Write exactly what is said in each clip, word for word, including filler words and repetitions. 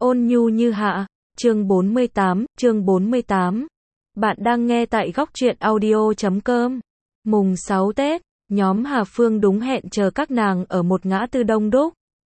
Ôn nhu như hạ, chương bốn mươi tám, chương bốn mươi tám. Bạn đang nghe tại góc truyện audio chấm com. Mùng sáu Tết, nhóm Hà Phương đúng hẹn chờ các nàng ở một ngã tư đông đúc.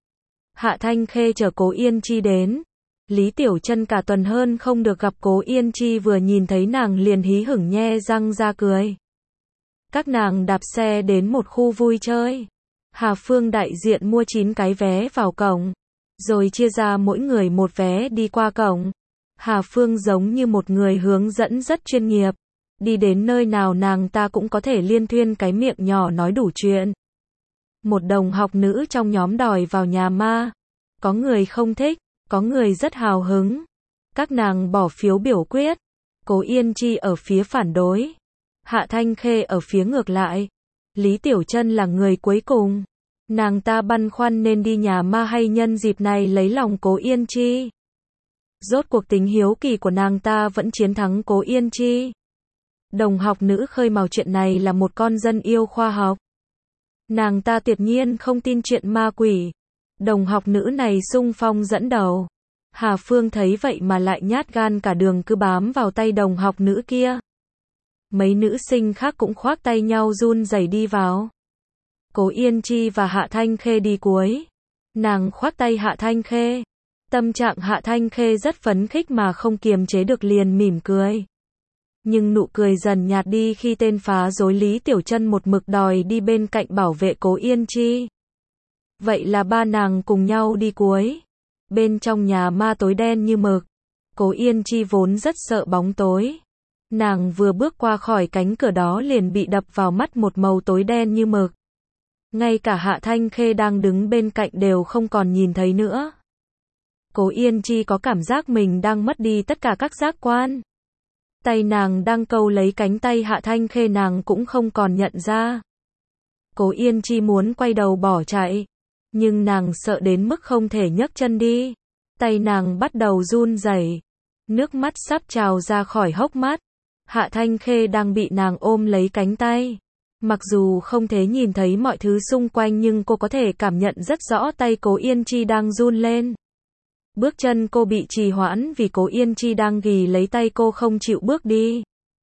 Hạ Thanh Khê chờ Cố Yên Chi đến. Lý Tiểu Chân cả tuần hơn không được gặp Cố Yên Chi, vừa nhìn thấy nàng liền hí hửng nhe răng ra cười. Các nàng đạp xe đến một khu vui chơi. Hà Phương đại diện mua chín cái vé vào cổng, rồi chia ra mỗi người một vé đi qua cổng. Hà Phương giống như một người hướng dẫn rất chuyên nghiệp. Đi đến nơi nào nàng ta cũng có thể liên thuyên cái miệng nhỏ nói đủ chuyện. Một đồng học nữ trong nhóm đòi vào nhà ma. Có người không thích, có người rất hào hứng. Các nàng bỏ phiếu biểu quyết. Cố Yên Chi ở phía phản đối. Hạ Thanh Khê ở phía ngược lại. Lý Tiểu Chân là người cuối cùng. Nàng ta băn khoăn nên đi nhà ma hay nhân dịp này lấy lòng Cố Yên Chi. Rốt cuộc tính hiếu kỳ của nàng ta vẫn chiến thắng Cố Yên Chi. Đồng học nữ khơi mào chuyện này là một con dân yêu khoa học. Nàng ta tuyệt nhiên không tin chuyện ma quỷ. Đồng học nữ này xung phong dẫn đầu. Hà Phương thấy vậy mà lại nhát gan cả đường cứ bám vào tay đồng học nữ kia. Mấy nữ sinh khác cũng khoác tay nhau run rẩy đi vào. Cố Yên Chi và Hạ Thanh Khê đi cuối. Nàng khoác tay Hạ Thanh Khê. Tâm trạng Hạ Thanh Khê rất phấn khích mà không kiềm chế được liền mỉm cười. Nhưng nụ cười dần nhạt đi khi tên phá rối Lý Tiểu Chân một mực đòi đi bên cạnh bảo vệ Cố Yên Chi. Vậy là ba nàng cùng nhau đi cuối. Bên trong nhà ma tối đen như mực. Cố Yên Chi vốn rất sợ bóng tối. Nàng vừa bước qua khỏi cánh cửa đó liền bị đập vào mắt một màu tối đen như mực. Ngay cả Hạ Thanh Khê đang đứng bên cạnh đều không còn nhìn thấy nữa. Cố Yên Chi có cảm giác mình đang mất đi tất cả các giác quan. Tay nàng đang câu lấy cánh tay Hạ Thanh Khê nàng cũng không còn nhận ra. Cố Yên Chi muốn quay đầu bỏ chạy. Nhưng nàng sợ đến mức không thể nhấc chân đi. Tay nàng bắt đầu run rẩy. Nước mắt sắp trào ra khỏi hốc mắt. Hạ Thanh Khê đang bị nàng ôm lấy cánh tay. Mặc dù không thể nhìn thấy mọi thứ xung quanh nhưng cô có thể cảm nhận rất rõ tay Cố Yên Chi đang run lên. Bước chân cô bị trì hoãn vì Cố Yên Chi đang ghì lấy tay cô không chịu bước đi.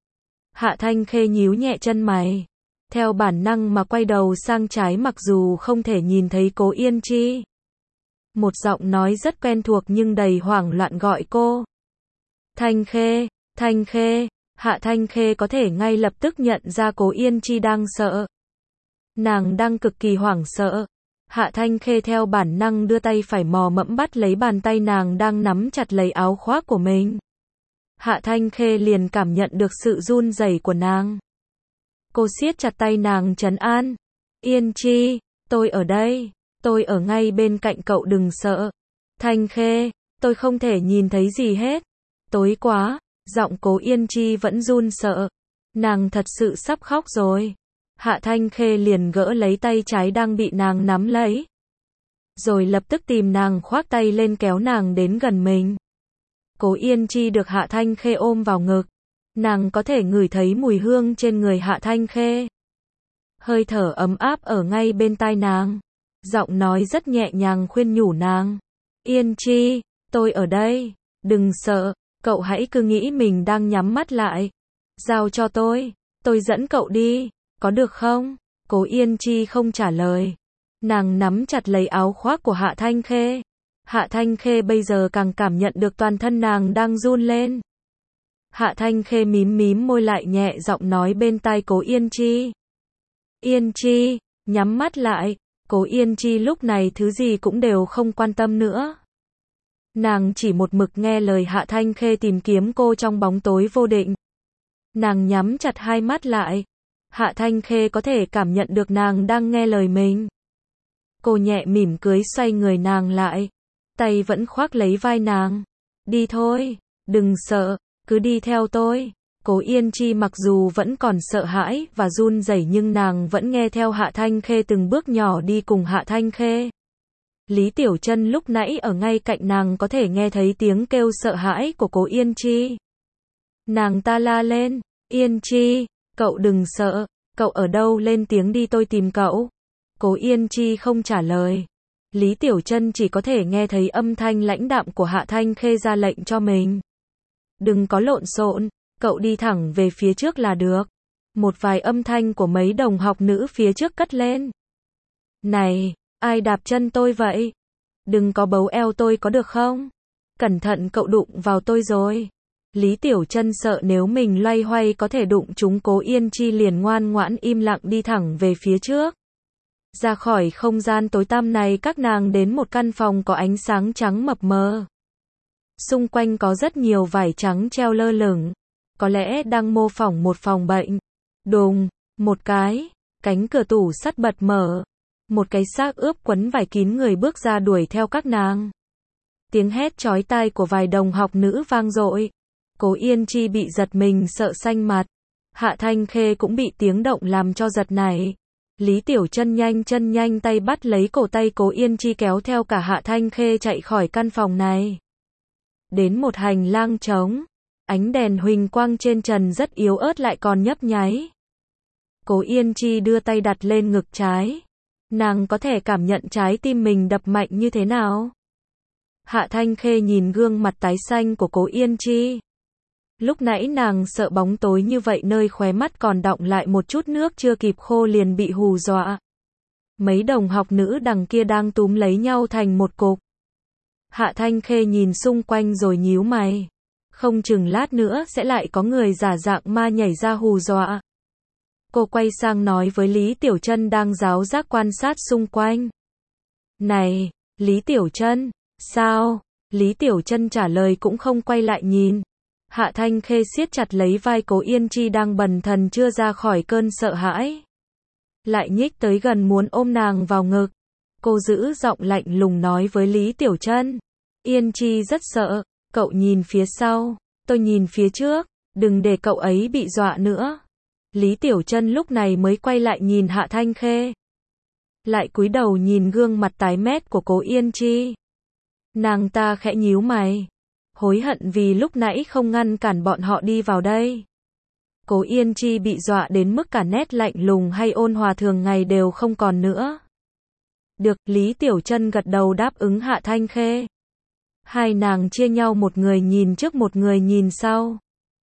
Hạ Thanh Khê nhíu nhẹ chân mày. Theo bản năng mà quay đầu sang trái mặc dù không thể nhìn thấy Cố Yên Chi. Một giọng nói rất quen thuộc nhưng đầy hoảng loạn gọi cô. Thanh Khê, Thanh Khê. Hạ Thanh Khê có thể ngay lập tức nhận ra Cố Yên Chi đang sợ. Nàng đang cực kỳ hoảng sợ. Hạ Thanh Khê theo bản năng đưa tay phải mò mẫm bắt lấy bàn tay nàng đang nắm chặt lấy áo khoác của mình. Hạ Thanh Khê liền cảm nhận được sự run rẩy của nàng. Cô siết chặt tay nàng trấn an. Yên Chi, tôi ở đây, tôi ở ngay bên cạnh cậu đừng sợ. Thanh Khê, tôi không thể nhìn thấy gì hết. Tối quá. Giọng Cố Yên Chi vẫn run sợ. Nàng thật sự sắp khóc rồi. Hạ Thanh Khê liền gỡ lấy tay trái đang bị nàng nắm lấy. Rồi lập tức tìm nàng khoác tay lên kéo nàng đến gần mình. Cố Yên Chi được Hạ Thanh Khê ôm vào ngực. Nàng có thể ngửi thấy mùi hương trên người Hạ Thanh Khê. Hơi thở ấm áp ở ngay bên tai nàng. Giọng nói rất nhẹ nhàng khuyên nhủ nàng. Yên Chi, tôi ở đây. Đừng sợ. Cậu hãy cứ nghĩ mình đang nhắm mắt lại. Giao cho tôi. Tôi dẫn cậu đi. Có được không? Cố Yên Chi không trả lời. Nàng nắm chặt lấy áo khoác của Hạ Thanh Khê. Hạ Thanh Khê bây giờ càng cảm nhận được toàn thân nàng đang run lên. Hạ Thanh Khê mím mím môi lại nhẹ giọng nói bên tai Cố Yên Chi. Yên Chi, nhắm mắt lại. Cố Yên Chi lúc này thứ gì cũng đều không quan tâm nữa. Nàng chỉ một mực nghe lời Hạ Thanh Khê tìm kiếm cô trong bóng tối vô định. Nàng nhắm chặt hai mắt lại. Hạ Thanh Khê có thể cảm nhận được nàng đang nghe lời mình. Cô nhẹ mỉm cười xoay người nàng lại. Tay vẫn khoác lấy vai nàng. Đi thôi, đừng sợ, cứ đi theo tôi. Cố Yên Chi mặc dù vẫn còn sợ hãi và run rẩy nhưng nàng vẫn nghe theo Hạ Thanh Khê từng bước nhỏ đi cùng Hạ Thanh Khê. Lý Tiểu Chân lúc nãy ở ngay cạnh nàng có thể nghe thấy tiếng kêu sợ hãi của Cố Yên Chi. Nàng ta la lên. Yên Chi, cậu đừng sợ. Cậu ở đâu lên tiếng đi tôi tìm cậu. Cố Yên Chi không trả lời. Lý Tiểu Chân chỉ có thể nghe thấy âm thanh lãnh đạm của Hạ Thanh Khê ra lệnh cho mình. Đừng có lộn xộn, cậu đi thẳng về phía trước là được. Một vài âm thanh của mấy đồng học nữ phía trước cất lên. Này, ai đạp chân tôi vậy? Đừng có bấu eo tôi có được không? Cẩn thận cậu đụng vào tôi rồi. Lý Tiểu Chân sợ nếu mình loay hoay có thể đụng trúng Cố Yên Chi, liền ngoan ngoãn im lặng đi thẳng về phía trước. Ra khỏi không gian tối tăm này, các nàng đến một căn phòng có ánh sáng trắng mập mờ. Xung quanh có rất nhiều vải trắng treo lơ lửng, có lẽ đang mô phỏng một phòng bệnh. Đùng, một cái, cánh cửa tủ sắt bật mở. Một cái xác ướp quấn vải kín người bước ra đuổi theo các nàng. Tiếng hét chói tai của vài đồng học nữ vang dội. Cố Yên Chi bị giật mình sợ xanh mặt. Hạ Thanh Khê cũng bị tiếng động làm cho giật nảy. Lý Tiểu Chân nhanh chân nhanh tay bắt lấy cổ tay Cố Yên Chi kéo theo cả Hạ Thanh Khê chạy khỏi căn phòng này. Đến một hành lang trống, ánh đèn huỳnh quang trên trần rất yếu ớt lại còn nhấp nháy. Cố Yên Chi đưa tay đặt lên ngực trái. Nàng có thể cảm nhận trái tim mình đập mạnh như thế nào. Hạ Thanh Khê nhìn gương mặt tái xanh của Cố Yên Chi. Lúc nãy nàng sợ bóng tối như vậy, nơi khóe mắt còn đọng lại một chút nước chưa kịp khô liền bị hù dọa. Mấy đồng học nữ đằng kia đang túm lấy nhau thành một cục. Hạ Thanh Khê nhìn xung quanh rồi nhíu mày. Không chừng lát nữa sẽ lại có người giả dạng ma nhảy ra hù dọa. Cô quay sang nói với Lý Tiểu Chân đang giáo giác quan sát xung quanh. Này, Lý Tiểu Chân, sao? Lý Tiểu Chân trả lời cũng không quay lại nhìn. Hạ Thanh Khê siết chặt lấy vai Cố Yên Chi đang bần thần chưa ra khỏi cơn sợ hãi. Lại nhích tới gần muốn ôm nàng vào ngực. Cô giữ giọng lạnh lùng nói với Lý Tiểu Chân. Yên Chi rất sợ, cậu nhìn phía sau, tôi nhìn phía trước, đừng để cậu ấy bị dọa nữa. Lý Tiểu Chân lúc này mới quay lại nhìn Hạ Thanh Khê. Lại cúi đầu nhìn gương mặt tái mét của Cố Yên Chi. Nàng ta khẽ nhíu mày. Hối hận vì lúc nãy không ngăn cản bọn họ đi vào đây. Cố Yên Chi bị dọa đến mức cả nét lạnh lùng hay ôn hòa thường ngày đều không còn nữa. Được, Lý Tiểu Chân gật đầu đáp ứng Hạ Thanh Khê. Hai nàng chia nhau, một người nhìn trước một người nhìn sau.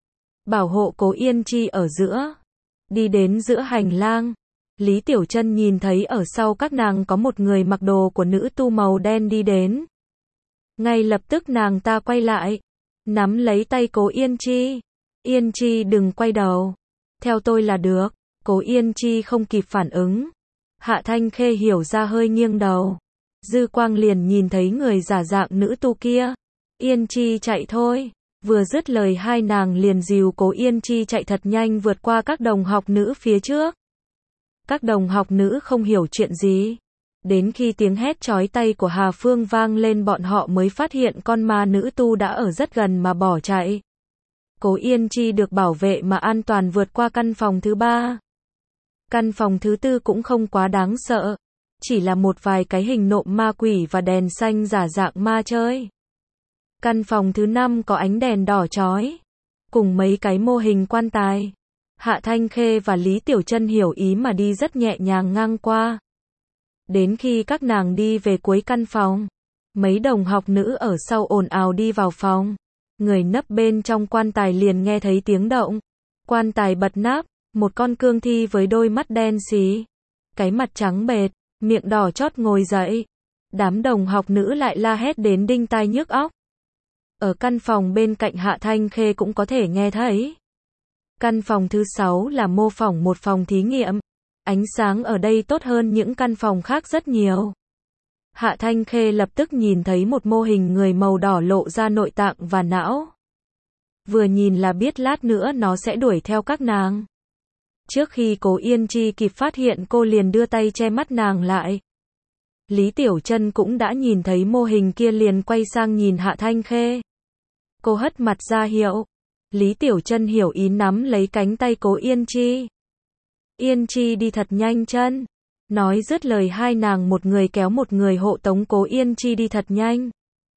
Bảo hộ Cố Yên Chi ở giữa. Đi đến giữa hành lang. Lý Tiểu Chân nhìn thấy ở sau các nàng có một người mặc đồ của nữ tu màu đen đi đến. Ngay lập tức nàng ta quay lại. Nắm lấy tay Cố Yên Chi. Yên Chi đừng quay đầu. Theo tôi là được. Cố Yên Chi không kịp phản ứng. Hạ Thanh Khê hiểu ra hơi nghiêng đầu. Dư quang liền nhìn thấy người giả dạng nữ tu kia. Yên Chi chạy thôi. Vừa dứt lời hai nàng liền dìu Cố Yên Chi chạy thật nhanh vượt qua các đồng học nữ phía trước. Các đồng học nữ không hiểu chuyện gì. Đến khi tiếng hét chói tai của Hà Phương vang lên, bọn họ mới phát hiện con ma nữ tu đã ở rất gần mà bỏ chạy. Cố Yên Chi được bảo vệ mà an toàn vượt qua căn phòng thứ ba. Căn phòng thứ tư cũng không quá đáng sợ. Chỉ là một vài cái hình nộm ma quỷ và đèn xanh giả dạng ma chơi. Căn phòng thứ năm có ánh đèn đỏ chói. Cùng mấy cái mô hình quan tài. Hạ Thanh Khê và Lý Tiểu Chân hiểu ý mà đi rất nhẹ nhàng ngang qua. Đến khi các nàng đi về cuối căn phòng, mấy đồng học nữ ở sau ồn ào đi vào phòng. Người nấp bên trong quan tài liền nghe thấy tiếng động. Quan tài bật nắp, một con cương thi với đôi mắt đen xí, cái mặt trắng bệch, miệng đỏ chót ngồi dậy. Đám đồng học nữ lại la hét đến đinh tai nhức óc. Ở căn phòng bên cạnh Hạ Thanh Khê cũng có thể nghe thấy. Căn phòng thứ sáu là mô phỏng một phòng thí nghiệm. Ánh sáng ở đây tốt hơn những căn phòng khác rất nhiều. Hạ Thanh Khê lập tức nhìn thấy một mô hình người màu đỏ lộ ra nội tạng và não. Vừa nhìn là biết lát nữa nó sẽ đuổi theo các nàng. Trước khi Cố Yên Chi kịp phát hiện, cô liền đưa tay che mắt nàng lại. Lý Tiểu Chân cũng đã nhìn thấy mô hình kia liền quay sang nhìn Hạ Thanh Khê. Cô hất mặt ra hiệu. Lý Tiểu Chân hiểu ý nắm lấy cánh tay Cố Yên Chi. Yên Chi đi thật nhanh chân. Nói dứt lời hai nàng một người kéo một người hộ tống Cố Yên Chi đi thật nhanh.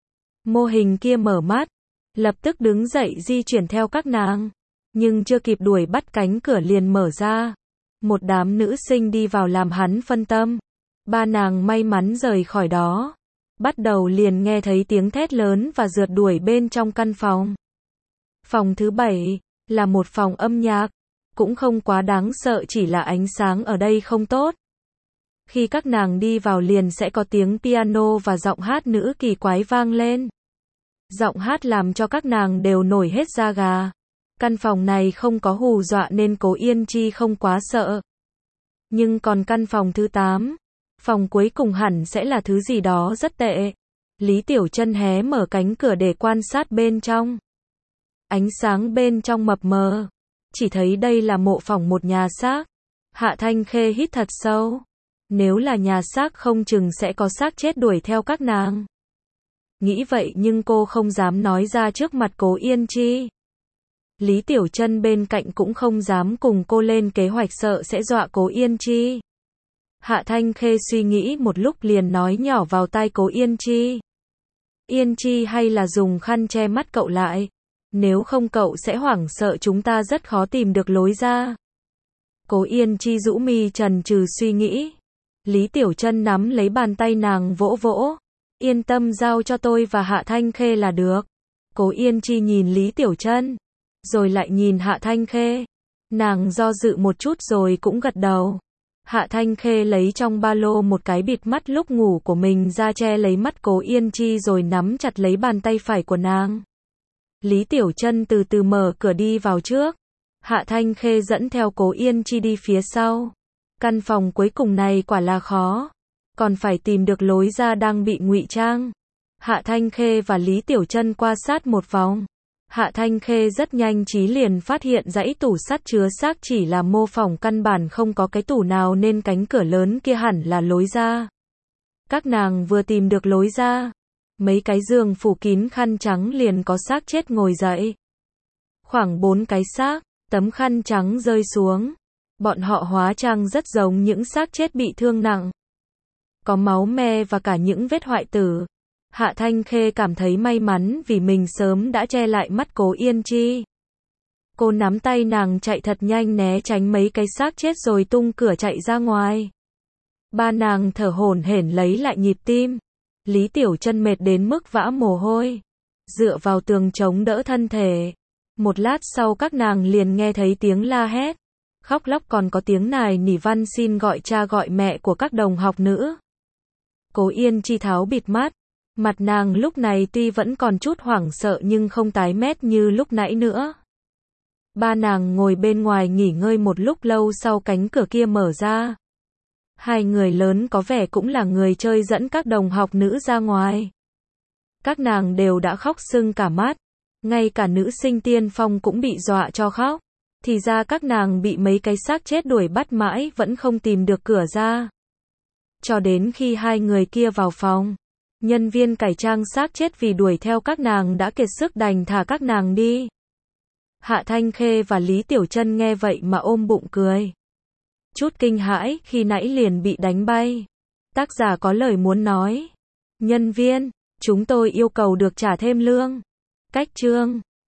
Mô hình kia mở mắt. Lập tức đứng dậy di chuyển theo các nàng. Nhưng chưa kịp đuổi bắt cánh cửa liền mở ra. Một đám nữ sinh đi vào làm hắn phân tâm. Ba nàng may mắn rời khỏi đó. Bắt đầu liền nghe thấy tiếng thét lớn và rượt đuổi bên trong căn phòng. Phòng thứ bảy là một phòng âm nhạc, cũng không quá đáng sợ, chỉ là ánh sáng ở đây không tốt. Khi các nàng đi vào liền sẽ có tiếng piano và giọng hát nữ kỳ quái vang lên. Giọng hát làm cho các nàng đều nổi hết da gà. Căn phòng này không có hù dọa nên Cố Yên Chi không quá sợ. Nhưng còn căn phòng thứ tám, phòng cuối cùng hẳn sẽ là thứ gì đó rất tệ. Lý Tiểu Chân hé mở cánh cửa để quan sát bên trong. Ánh sáng bên trong mập mờ, chỉ thấy đây là mộ phỏng một nhà xác. Hạ Thanh Khê hít thật sâu. Nếu là nhà xác không chừng sẽ có xác chết đuổi theo các nàng. Nghĩ vậy nhưng cô không dám nói ra trước mặt Cố Yên Chi. Lý Tiểu Chân bên cạnh cũng không dám cùng cô lên kế hoạch, sợ sẽ dọa Cố Yên Chi. Hạ Thanh Khê suy nghĩ một lúc liền nói nhỏ vào tai Cố Yên Chi. Yên Chi, hay là dùng khăn che mắt cậu lại. Nếu không cậu sẽ hoảng sợ, chúng ta rất khó tìm được lối ra. Cố Yên Chi rũ mi trần trừ suy nghĩ. Lý Tiểu Chân nắm lấy bàn tay nàng vỗ vỗ. Yên tâm, giao cho tôi và Hạ Thanh Khê là được. Cố Yên Chi nhìn Lý Tiểu Chân, rồi lại nhìn Hạ Thanh Khê. Nàng do dự một chút rồi cũng gật đầu. Hạ Thanh Khê lấy trong ba lô một cái bịt mắt lúc ngủ của mình ra che lấy mắt Cố Yên Chi rồi nắm chặt lấy bàn tay phải của nàng. Lý Tiểu Chân từ từ mở cửa đi vào trước. Hạ Thanh Khê dẫn theo Cố Yên Chi đi phía sau. Căn phòng cuối cùng này quả là khó. Còn phải tìm được lối ra đang bị ngụy trang. Hạ Thanh Khê và Lý Tiểu Chân quan sát một vòng. Hạ Thanh Khê rất nhanh trí liền phát hiện dãy tủ sắt chứa xác chỉ là mô phỏng, căn bản không có cái tủ nào nên cánh cửa lớn kia hẳn là lối ra. Các nàng vừa tìm được lối ra, mấy cái giường phủ kín khăn trắng liền có xác chết ngồi dậy. Khoảng bốn cái xác, tấm khăn trắng rơi xuống. Bọn họ hóa trang rất giống những xác chết bị thương nặng. Có máu me và cả những vết hoại tử. Hạ Thanh Khê cảm thấy may mắn vì mình sớm đã che lại mắt Cố Yên Chi. Cô nắm tay nàng chạy thật nhanh né tránh mấy cái xác chết rồi tung cửa chạy ra ngoài. Ba nàng thở hổn hển lấy lại nhịp tim. Lý Tiểu Chân mệt đến mức vã mồ hôi, dựa vào tường chống đỡ thân thể. Một lát sau các nàng liền nghe thấy tiếng la hét, khóc lóc, còn có tiếng nài nỉ van xin gọi cha gọi mẹ của các đồng học nữ. Cố Yên Chi tháo bịt mắt. Mặt nàng lúc này tuy vẫn còn chút hoảng sợ nhưng không tái mét như lúc nãy nữa. Ba nàng ngồi bên ngoài nghỉ ngơi một lúc lâu sau cánh cửa kia mở ra. Hai người lớn có vẻ cũng là người chơi dẫn các đồng học nữ ra ngoài. Các nàng đều đã khóc sưng cả mắt. Ngay cả nữ sinh tiên phong cũng bị dọa cho khóc. Thì ra các nàng bị mấy cái xác chết đuổi bắt mãi vẫn không tìm được cửa ra. Cho đến khi hai người kia vào phòng, nhân viên cải trang xác chết vì đuổi theo các nàng đã kiệt sức đành thả các nàng đi. Hạ Thanh Khê và Lý Tiểu Chân nghe vậy mà ôm bụng cười. Chút kinh hãi, khi nãy liền bị đánh bay. Tác giả có lời muốn nói. Nhân viên, chúng tôi yêu cầu được trả thêm lương. Cách chương